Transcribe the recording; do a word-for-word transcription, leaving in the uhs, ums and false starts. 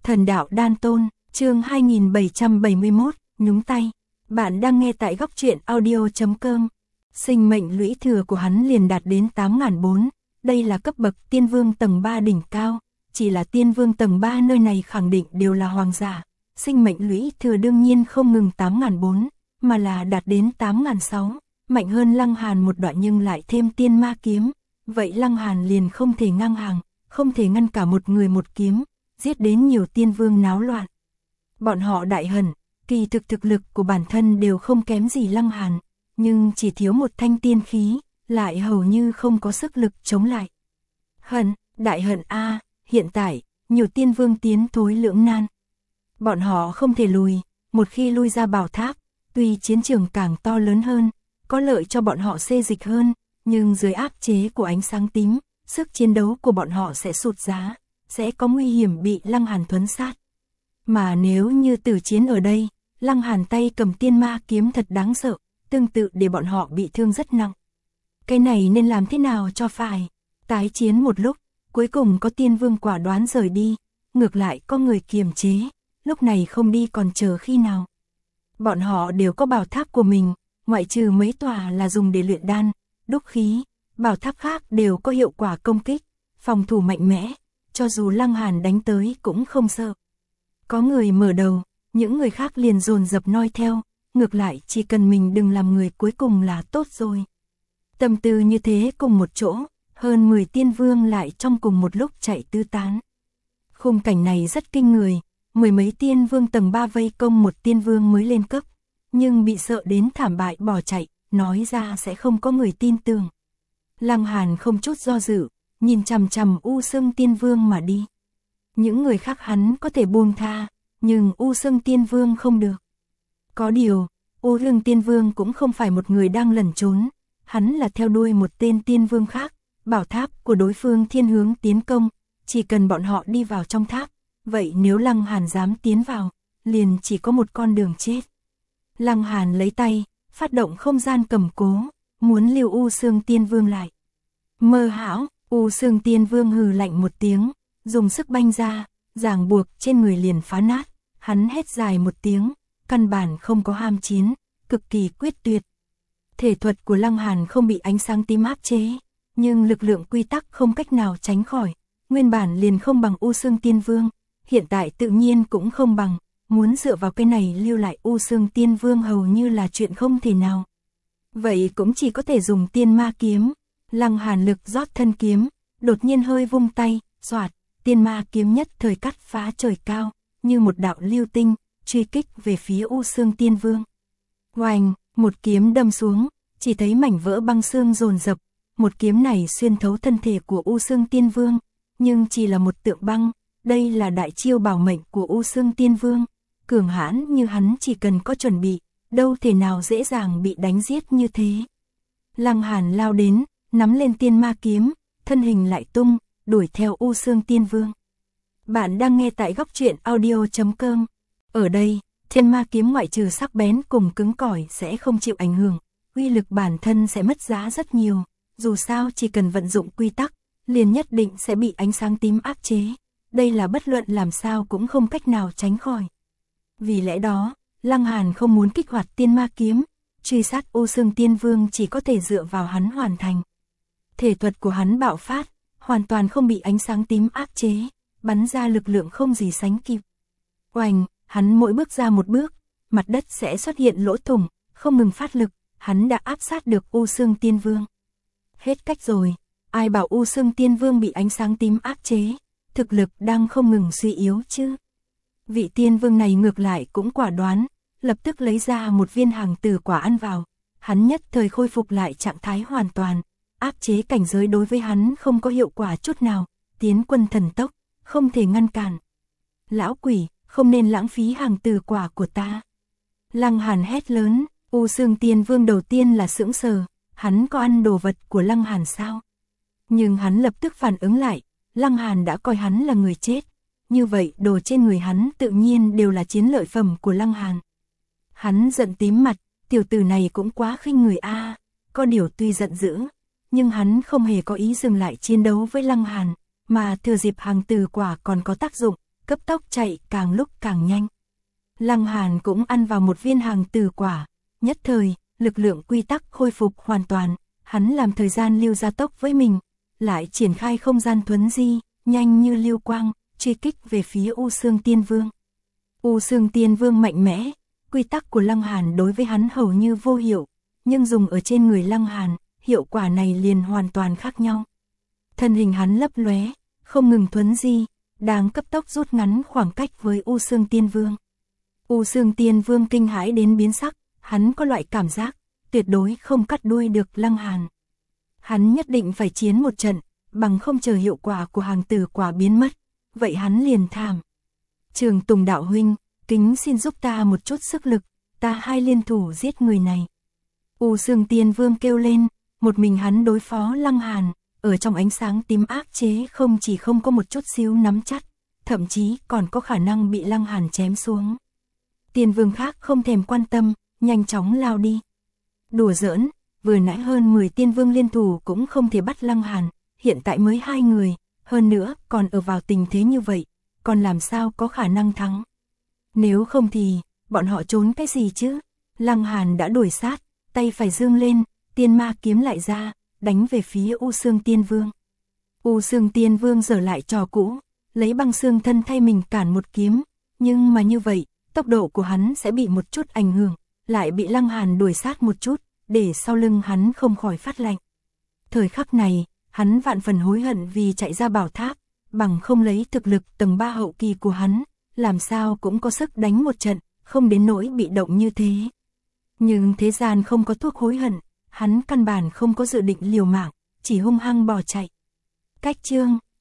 Thần đạo đan tôn, chương hai nghìn bảy trăm bảy mươi mốt, nhúng tay. Bạn đang nghe tại góc truyện audio chấm com. Sinh mệnh lũy thừa của hắn liền đạt đến tám nghìn bốn trăm, đây là cấp bậc tiên vương tầng ba đỉnh cao, chỉ là tiên vương tầng ba nơi này khẳng định đều là hoàng giả. Sinh mệnh lũy thừa đương nhiên không ngừng tám nghìn bốn trăm, mà là đạt đến tám nghìn sáu trăm, mạnh hơn Lăng Hàn một đoạn nhưng lại thêm tiên ma kiếm. Vậy Lăng Hàn liền không thể ngang hàng, không thể ngăn cả một người một kiếm, giết đến nhiều tiên vương náo loạn. Bọn họ đại hận, kỳ thực thực lực của bản thân đều không kém gì Lăng Hàn, nhưng chỉ thiếu một thanh tiên khí, lại hầu như không có sức lực chống lại. Hận, đại hận a, hiện tại, nhiều tiên vương tiến thối lưỡng nan. Bọn họ không thể lùi, một khi lui ra bảo tháp, tuy chiến trường càng to lớn hơn, có lợi cho bọn họ xê dịch hơn, nhưng dưới áp chế của ánh sáng tím, sức chiến đấu của bọn họ sẽ sụt giá, sẽ có nguy hiểm bị Lăng Hàn thuấn sát. Mà nếu như tử chiến ở đây, Lăng Hàn tay cầm tiên ma kiếm thật đáng sợ, tương tự để bọn họ bị thương rất nặng. Cái này nên làm thế nào cho phải? Tái chiến một lúc, cuối cùng có tiên vương quả đoán rời đi, ngược lại có người kiềm chế, lúc này không đi còn chờ khi nào. Bọn họ đều có bảo tháp của mình, ngoại trừ mấy tòa là dùng để luyện đan, đúc khí, bảo tháp khác đều có hiệu quả công kích, phòng thủ mạnh mẽ, cho dù Lăng Hàn đánh tới cũng không sợ. Có người mở đầu, những người khác liền dồn dập noi theo, ngược lại chỉ cần mình đừng làm người cuối cùng là tốt rồi. Tâm tư như thế cùng một chỗ, hơn mười tiên vương lại trong cùng một lúc chạy tứ tán. Khung cảnh này rất kinh người, mười mấy tiên vương tầng ba vây công một tiên vương mới lên cấp, nhưng bị sợ đến thảm bại bỏ chạy, nói ra sẽ không có người tin tưởng. Lăng Hàn không chút do dự, nhìn chằm chằm U Sương Tiên Vương mà đi. Những người khác hắn có thể buông tha, nhưng U Sương Tiên Vương không được. Có điều, U Sương Tiên Vương cũng không phải một người đang lẩn trốn, hắn là theo đuôi một tên tiên vương khác, bảo tháp của đối phương thiên hướng tiến công, chỉ cần bọn họ đi vào trong tháp, vậy nếu Lăng Hàn dám tiến vào, liền chỉ có một con đường chết. Lăng Hàn lấy tay, phát động không gian cầm cố, muốn lưu U Sương Tiên Vương lại. Mơ hão, U Sương Tiên Vương hừ lạnh một tiếng, dùng sức banh ra, ràng buộc trên người liền phá nát, hắn hét dài một tiếng, căn bản không có ham chiến, cực kỳ quyết tuyệt. Thể thuật của Lăng Hàn không bị ánh sáng tím áp chế, nhưng lực lượng quy tắc không cách nào tránh khỏi, nguyên bản liền không bằng U Sương Tiên Vương, hiện tại tự nhiên cũng không bằng, muốn dựa vào cái này lưu lại U Sương Tiên Vương hầu như là chuyện không thể nào. Vậy cũng chỉ có thể dùng tiên ma kiếm. Lăng Hàn lực rót thân kiếm, đột nhiên hơi vung tay, xoạt, tiên ma kiếm nhất thời cắt phá trời cao, như một đạo lưu tinh, truy kích về phía U Sương Tiên Vương. Oanh, một kiếm đâm xuống, chỉ thấy mảnh vỡ băng xương dồn dập, một kiếm này xuyên thấu thân thể của U Sương Tiên Vương, nhưng chỉ là một tượng băng, đây là đại chiêu bảo mệnh của U Sương Tiên Vương, cường hãn như hắn chỉ cần có chuẩn bị, đâu thể nào dễ dàng bị đánh giết như thế. Lăng Hàn lao đến, nắm lên tiên ma kiếm, thân hình lại tung, đuổi theo U Sương Tiên Vương. Bạn đang nghe tại góc truyện audio chấm com. Ở đây, tiên ma kiếm ngoại trừ sắc bén cùng cứng cỏi sẽ không chịu ảnh hưởng, uy lực bản thân sẽ mất giá rất nhiều, dù sao chỉ cần vận dụng quy tắc, liền nhất định sẽ bị ánh sáng tím áp chế, đây là bất luận làm sao cũng không cách nào tránh khỏi. Vì lẽ đó, Lăng Hàn không muốn kích hoạt tiên ma kiếm, truy sát U Sương Tiên Vương chỉ có thể dựa vào hắn hoàn thành. Thể thuật của hắn bạo phát, hoàn toàn không bị ánh sáng tím áp chế, bắn ra lực lượng không gì sánh kịp. Oanh, hắn mỗi bước ra một bước, mặt đất sẽ xuất hiện lỗ thủng, không ngừng phát lực, hắn đã áp sát được U Sương Tiên Vương. Hết cách rồi, ai bảo U Sương Tiên Vương bị ánh sáng tím áp chế, thực lực đang không ngừng suy yếu chứ. Vị tiên vương này ngược lại cũng quả đoán, lập tức lấy ra một viên hàng tử quả ăn vào, hắn nhất thời khôi phục lại trạng thái hoàn toàn, áp chế cảnh giới đối với hắn không có hiệu quả chút nào, tiến quân thần tốc, không thể ngăn cản. Lão quỷ, không nên lãng phí hàng tử quả của ta. Lăng Hàn hét lớn, U Sương Tiên Vương đầu tiên là sững sờ, hắn có ăn đồ vật của Lăng Hàn sao? Nhưng hắn lập tức phản ứng lại, Lăng Hàn đã coi hắn là người chết. Như vậy đồ trên người hắn tự nhiên đều là chiến lợi phẩm của Lăng Hàn. Hắn giận tím mặt, tiểu tử này cũng quá khinh người a. À. Có điều tuy giận dữ, nhưng hắn không hề có ý dừng lại chiến đấu với Lăng Hàn, mà thừa dịp hàng tử quả còn có tác dụng, cấp tốc chạy càng lúc càng nhanh. Lăng Hàn cũng ăn vào một viên hàng tử quả, nhất thời, lực lượng quy tắc khôi phục hoàn toàn, hắn làm thời gian lưu gia tốc với mình, lại triển khai không gian thuấn di, nhanh như lưu quang, truy kích về phía U Xương Tiên Vương. U Xương Tiên Vương mạnh mẽ, quy tắc của Lăng Hàn đối với hắn hầu như vô hiệu, nhưng dùng ở trên người Lăng Hàn, hiệu quả này liền hoàn toàn khác nhau. Thân hình hắn lấp lóe, không ngừng thuấn di, đang cấp tốc rút ngắn khoảng cách với U Xương Tiên Vương. U Xương Tiên Vương kinh hãi đến biến sắc, hắn có loại cảm giác, tuyệt đối không cắt đuôi được Lăng Hàn. Hắn nhất định phải chiến một trận, bằng không chờ hiệu quả của hàng tử quả biến mất, vậy hắn liền thảm. Trường Tùng đạo huynh, kính xin giúp ta một chút sức lực, ta hai liên thủ giết người này. U Xương Tiên Vương kêu lên, một mình hắn đối phó Lăng Hàn, ở trong ánh sáng tím áp chế không chỉ không có một chút xíu nắm chắc, thậm chí còn có khả năng bị Lăng Hàn chém xuống. Tiên Vương khác không thèm quan tâm, nhanh chóng lao đi. Đùa giỡn, vừa nãy hơn mười tiên vương liên thủ cũng không thể bắt Lăng Hàn, hiện tại mới hai người, hơn nữa còn ở vào tình thế như vậy, còn làm sao có khả năng thắng. Nếu không thì, bọn họ trốn cái gì chứ? Lăng Hàn đã đuổi sát, tay phải dương lên, tiên ma kiếm lại ra, đánh về phía U Xương Tiên Vương. U Xương Tiên Vương giở lại trò cũ, lấy băng xương thân thay mình cản một kiếm, nhưng mà như vậy, tốc độ của hắn sẽ bị một chút ảnh hưởng, lại bị Lăng Hàn đuổi sát một chút, để sau lưng hắn không khỏi phát lạnh. Thời khắc này, hắn vạn phần hối hận vì chạy ra bảo tháp, bằng không lấy thực lực tầng ba hậu kỳ của hắn, làm sao cũng có sức đánh một trận, không đến nỗi bị động như thế. Nhưng thế gian không có thuốc hối hận, hắn căn bản không có dự định liều mạng, chỉ hung hăng bỏ chạy. Cách chương